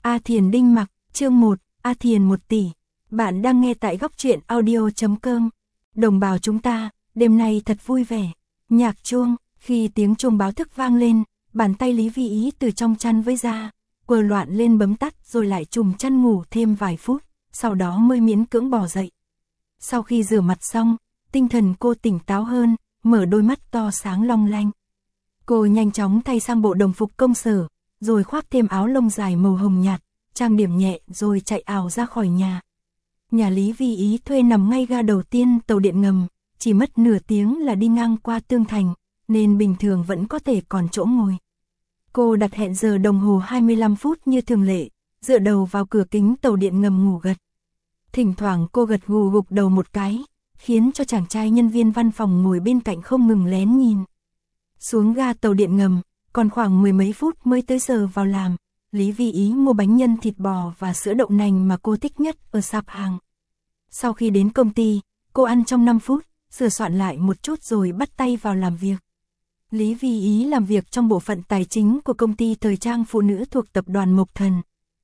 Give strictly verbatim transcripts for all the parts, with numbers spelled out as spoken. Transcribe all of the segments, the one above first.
A Thiền Đinh Mặc, chương một, A Thiền một tỷ. Bạn đang nghe tại góc truyện audio chấm com. Đồng bào chúng ta, đêm nay thật vui vẻ. Nhạc chuông, khi tiếng chuông báo thức vang lên, bàn tay Lý Vi Ý từ trong chăn vơi ra, quờ loạn lên bấm tắt rồi lại trùm chăn ngủ thêm vài phút, sau đó mới miễn cưỡng bò dậy. Sau khi rửa mặt xong, tinh thần cô tỉnh táo hơn, mở đôi mắt to sáng long lanh. Cô nhanh chóng thay sang bộ đồng phục công sở, rồi khoác thêm áo lông dài màu hồng nhạt, trang điểm nhẹ rồi chạy ào ra khỏi nhà. Nhà Lý Vi Ý thuê nằm ngay ga đầu tiên tàu điện ngầm, chỉ mất nửa tiếng là đi ngang qua Tương Thành, nên bình thường vẫn có thể còn chỗ ngồi. Cô đặt hẹn giờ đồng hồ hai mươi lăm phút như thường lệ, dựa đầu vào cửa kính tàu điện ngầm ngủ gật. Thỉnh thoảng cô gật gù gục đầu một cái, khiến cho chàng trai nhân viên văn phòng ngồi bên cạnh không ngừng lén nhìn. Xuống ga tàu điện ngầm, còn khoảng mười mấy phút mới tới giờ vào làm, Lý Vi Ý mua bánh nhân thịt bò và sữa đậu nành mà cô thích nhất ở sạp hàng. Sau khi đến công ty, cô ăn trong năm phút, sửa soạn lại một chút rồi bắt tay vào làm việc. Lý Vi Ý làm việc trong bộ phận tài chính của công ty thời trang phụ nữ thuộc tập đoàn Mộc Thần.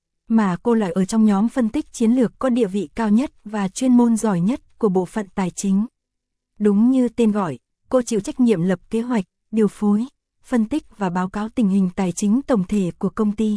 Mà cô lại ở trong nhóm phân tích chiến lược có địa vị cao nhất và chuyên môn giỏi nhất của bộ phận tài chính. Đúng như tên gọi, cô chịu trách nhiệm lập kế hoạch, điều phối, phân tích và báo cáo tình hình tài chính tổng thể của công ty.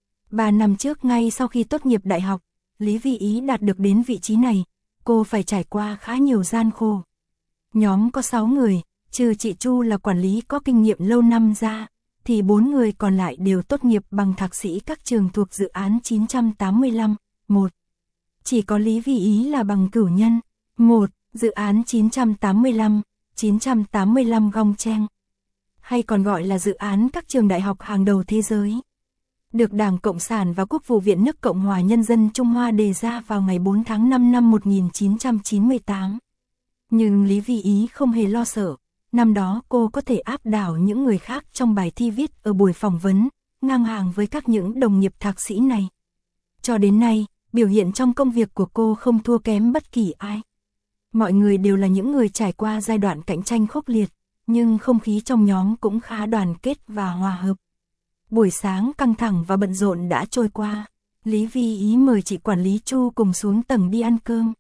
Ba năm trước ngay sau khi tốt nghiệp đại học, Lý Vi Ý đạt được đến vị trí này, cô phải trải qua khá nhiều gian khổ. Nhóm có sáu người, trừ chị Chu là quản lý có kinh nghiệm lâu năm ra, thì bốn người còn lại đều tốt nghiệp bằng thạc sĩ các trường thuộc dự án chín trăm tám mươi lăm, một. Chỉ có Lý Vi Ý là bằng cử nhân, một, dự án chín trăm tám mươi lăm, chín trăm tám mươi lăm Gong Cheng, hay còn gọi là dự án các trường đại học hàng đầu thế giới. Được Đảng Cộng sản và Quốc vụ viện nước Cộng hòa Nhân dân Trung Hoa đề ra vào ngày bốn tháng năm năm một nghìn chín trăm chín mươi tám. Nhưng Lý Vi Ý không hề lo sợ, năm đó cô có thể áp đảo những người khác trong bài thi viết ở buổi phỏng vấn, ngang hàng với các những đồng nghiệp thạc sĩ này. Cho đến nay, biểu hiện trong công việc của cô không thua kém bất kỳ ai. Mọi người đều là những người trải qua giai đoạn cạnh tranh khốc liệt, nhưng không khí trong nhóm cũng khá đoàn kết và hòa hợp. Buổi sáng căng thẳng và bận rộn đã trôi qua, Lý Vi Ý mời chị quản lý Chu cùng xuống tầng đi ăn cơm.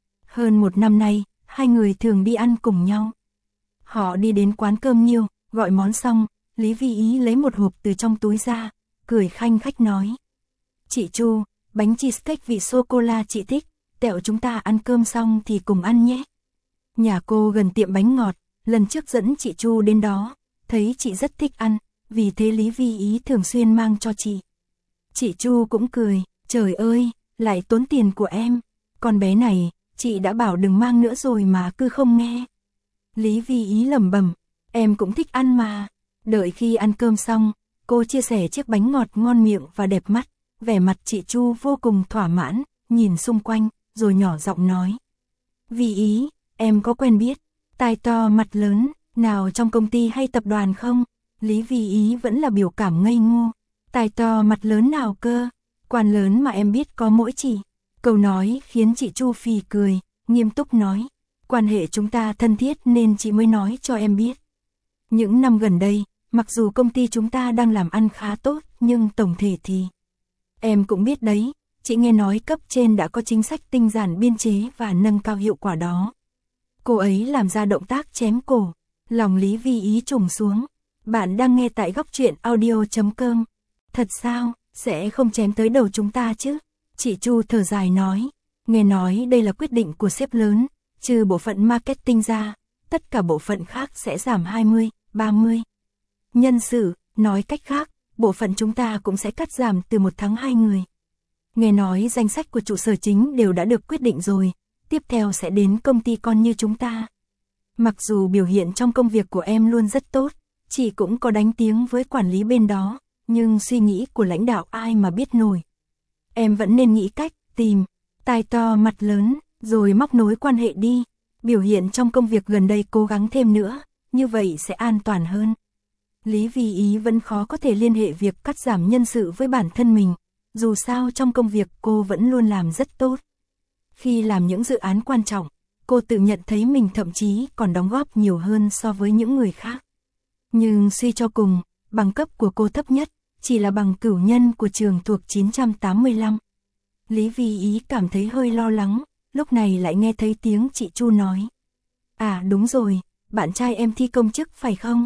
Hơn một năm nay, hai người thường đi ăn cùng nhau. Họ đi đến quán cơm Nhiêu, gọi món xong, Lý Vi Ý lấy một hộp từ trong túi ra, cười khanh khách nói. Chị Chu, bánh cheesecake vị sô-cô-la chị thích, tẹo chúng ta ăn cơm xong thì cùng ăn nhé. Nhà cô gần tiệm bánh ngọt, lần trước dẫn chị Chu đến đó, thấy chị rất thích ăn, vì thế Lý Vi Ý thường xuyên mang cho chị. Chị Chu cũng cười, trời ơi, lại tốn tiền của em, con bé này, chị đã bảo đừng mang nữa rồi mà cứ không nghe. Lý Vi Ý lẩm bẩm, em cũng thích ăn mà. Đợi khi ăn cơm xong, cô chia sẻ chiếc bánh ngọt ngon miệng và đẹp mắt, vẻ mặt chị Chu vô cùng thỏa mãn, nhìn xung quanh, rồi nhỏ giọng nói. Vi Ý, em có quen biết, tai to mặt lớn, nào trong công ty hay tập đoàn không? Lý Vi Ý vẫn là biểu cảm ngây ngô. Tai to mặt lớn nào cơ? Quan lớn mà em biết có mỗi chị. Câu nói khiến chị Chu phì cười, nghiêm túc nói. Quan hệ chúng ta thân thiết nên chị mới nói cho em biết. Những năm gần đây, mặc dù công ty chúng ta đang làm ăn khá tốt, nhưng tổng thể thì... Em cũng biết đấy, chị nghe nói cấp trên đã có chính sách tinh giản biên chế và nâng cao hiệu quả đó. Cô ấy làm ra động tác chém cổ, lòng Lý Vi Ý trùng xuống. Bạn đang nghe tại góc truyện audio chấm com. Thật sao, sẽ không chém tới đầu chúng ta chứ? Chị Chu thở dài nói, nghe nói đây là quyết định của sếp lớn, trừ bộ phận marketing ra, tất cả bộ phận khác sẽ giảm hai mươi, ba mươi. Nhân sự, nói cách khác, bộ phận chúng ta cũng sẽ cắt giảm từ một tháng hai người. Nghe nói danh sách của trụ sở chính đều đã được quyết định rồi, tiếp theo sẽ đến công ty con như chúng ta. Mặc dù biểu hiện trong công việc của em luôn rất tốt, chị cũng có đánh tiếng với quản lý bên đó, nhưng suy nghĩ của lãnh đạo ai mà biết nổi. Em vẫn nên nghĩ cách, tìm, tai to mặt lớn, rồi móc nối quan hệ đi. Biểu hiện trong công việc gần đây cố gắng thêm nữa, như vậy sẽ an toàn hơn. Lý Vi Ý vẫn khó có thể liên hệ việc cắt giảm nhân sự với bản thân mình, dù sao trong công việc cô vẫn luôn làm rất tốt. Khi làm những dự án quan trọng, cô tự nhận thấy mình thậm chí còn đóng góp nhiều hơn so với những người khác. Nhưng suy cho cùng, bằng cấp của cô thấp nhất, chỉ là bằng cửu nhân của trường thuộc chín trăm tám mươi lăm. Lý Vi Ý cảm thấy hơi lo lắng, lúc này lại nghe thấy tiếng chị Chu nói. À đúng rồi, bạn trai em thi công chức phải không?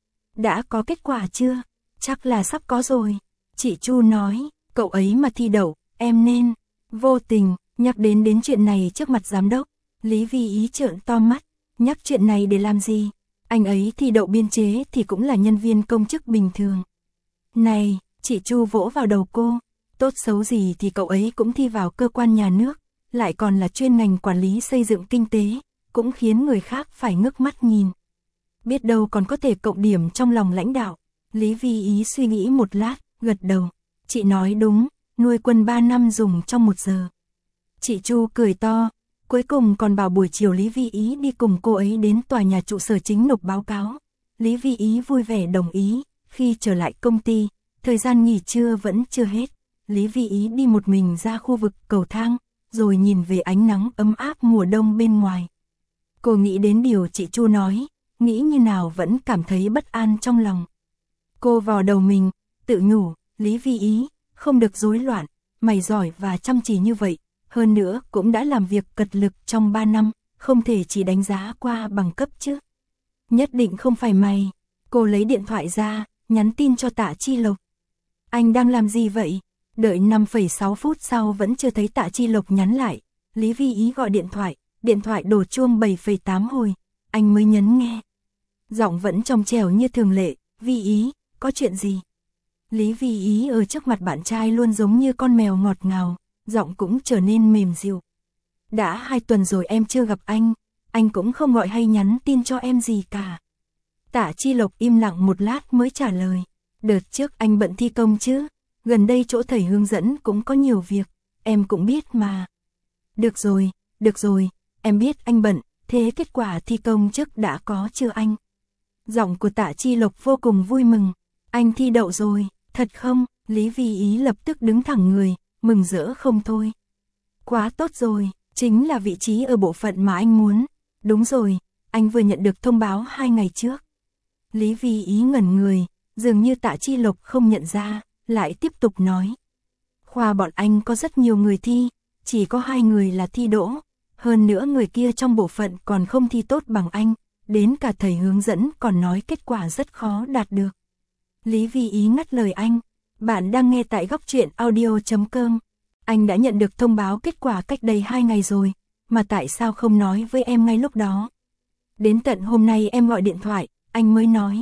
Đã có kết quả chưa? Chắc là sắp có rồi. Chị Chu nói, cậu ấy mà thi đậu, em nên. Vô tình, nhắc đến đến chuyện này trước mặt giám đốc. Lý Vi Ý trợn to mắt, nhắc chuyện này để làm gì? Anh ấy thi đậu biên chế thì cũng là nhân viên công chức bình thường. Này, chị Chu vỗ vào đầu cô, tốt xấu gì thì cậu ấy cũng thi vào cơ quan nhà nước, lại còn là chuyên ngành quản lý xây dựng kinh tế, cũng khiến người khác phải ngước mắt nhìn. Biết đâu còn có thể cộng điểm trong lòng lãnh đạo. Lý Vi Ý suy nghĩ một lát, gật đầu. Chị nói đúng, nuôi quân ba năm dùng trong một giờ. Chị Chu cười to, cuối cùng còn bảo buổi chiều Lý Vi Ý đi cùng cô ấy đến tòa nhà trụ sở chính nộp báo cáo. Lý Vi Ý vui vẻ đồng ý, khi trở lại công ty, thời gian nghỉ trưa vẫn chưa hết. Lý Vi Ý đi một mình ra khu vực cầu thang, rồi nhìn về ánh nắng ấm áp mùa đông bên ngoài. Cô nghĩ đến điều chị Chu nói, nghĩ như nào vẫn cảm thấy bất an trong lòng. Cô vò đầu mình, tự nhủ, Lý Vi Ý, không được rối loạn, mày giỏi và chăm chỉ như vậy, hơn nữa cũng đã làm việc cật lực trong ba năm, không thể chỉ đánh giá qua bằng cấp chứ. Nhất định không phải mày. Cô lấy điện thoại ra, nhắn tin cho Tạ Chi Lộc. Anh đang làm gì vậy? Đợi năm phẩy sáu phút sau vẫn chưa thấy Tạ Chi Lộc nhắn lại. Lý Vi Ý gọi điện thoại, điện thoại đổ chuông bảy phẩy tám hồi, anh mới nhấn nghe. Giọng vẫn trong trẻo như thường lệ, Vi Ý, có chuyện gì? Lý Vi Ý ở trước mặt bạn trai luôn giống như con mèo ngọt ngào, giọng cũng trở nên mềm dịu. Đã hai tuần rồi em chưa gặp anh, anh cũng không gọi hay nhắn tin cho em gì cả. Tạ Chi Lộc im lặng một lát mới trả lời. Đợt trước anh bận thi công chứ, gần đây chỗ thầy hướng dẫn cũng có nhiều việc, em cũng biết mà. Được rồi, được rồi, em biết anh bận, thế kết quả thi công trước đã có chưa anh? Giọng của Tạ Chi Lộc vô cùng vui mừng. Anh thi đậu rồi, thật không? Lý Vi Ý lập tức đứng thẳng người, mừng rỡ không thôi. Quá tốt rồi, chính là vị trí ở bộ phận mà anh muốn. Đúng rồi, anh vừa nhận được thông báo hai ngày trước. Lý Vi Ý ngẩn người, dường như Tạ Chi Lộc không nhận ra, lại tiếp tục nói. Khoa bọn anh có rất nhiều người thi, chỉ có hai người là thi đỗ, hơn nữa người kia trong bộ phận còn không thi tốt bằng anh, đến cả thầy hướng dẫn còn nói kết quả rất khó đạt được. Lý Vi Ý ngắt lời anh, bạn đang nghe tại góc truyện audio chấm com. Anh đã nhận được thông báo kết quả cách đây hai ngày rồi, mà tại sao không nói với em ngay lúc đó? Đến tận hôm nay em gọi điện thoại, anh mới nói.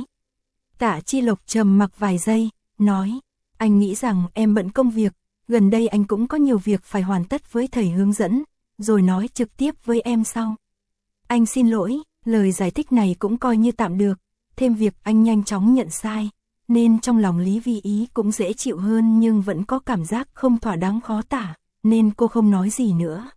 Tạ Chi Lộc trầm mặc vài giây, nói, anh nghĩ rằng em bận công việc, gần đây anh cũng có nhiều việc phải hoàn tất với thầy hướng dẫn, rồi nói trực tiếp với em sau. Anh xin lỗi, lời giải thích này cũng coi như tạm được, thêm việc anh nhanh chóng nhận sai, nên trong lòng Lý Vi Ý cũng dễ chịu hơn nhưng vẫn có cảm giác không thỏa đáng khó tả, nên cô không nói gì nữa.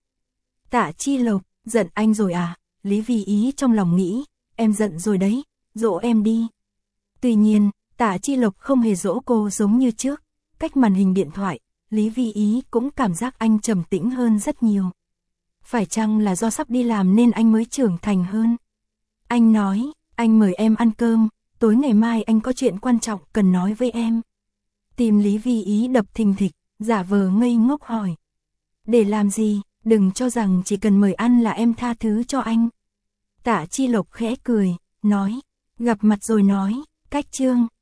Tạ Chi Lộc, giận anh rồi à? Lý Vi Ý trong lòng nghĩ, em giận rồi đấy, dỗ em đi. Tuy nhiên, Tạ Chi Lộc không hề dỗ cô giống như trước, cách màn hình điện thoại, Lý Vi Ý cũng cảm giác anh trầm tĩnh hơn rất nhiều. Phải chăng là do sắp đi làm nên anh mới trưởng thành hơn? Anh nói, anh mời em ăn cơm, tối ngày mai anh có chuyện quan trọng cần nói với em. Tim Lý Vi Ý đập thình thịch, giả vờ ngây ngốc hỏi. Để làm gì, đừng cho rằng chỉ cần mời ăn là em tha thứ cho anh. Tạ Chi Lộc khẽ cười, nói, gặp mặt rồi nói, cách chương.